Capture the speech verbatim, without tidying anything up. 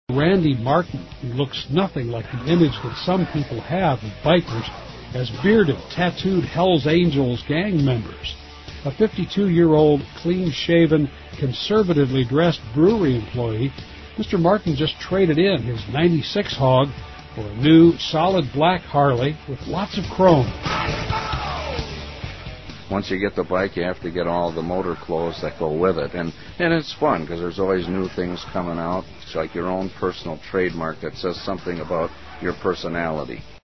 Randy Martin, who looks nothing like the image that some people have of bikers as bearded, tattooed Hells Angels gang members. A fifty-two-year-old, clean-shaven, conservatively dressed brewery employee, Mister Martin just traded in his ninety-six Hog for a new, solid black Harley with lots of chrome. Once you get the bike, you have to get all the motor clothes that go with it. And, and it's fun because there's always new things coming out. It's like your own personal trademark that says something about your personality.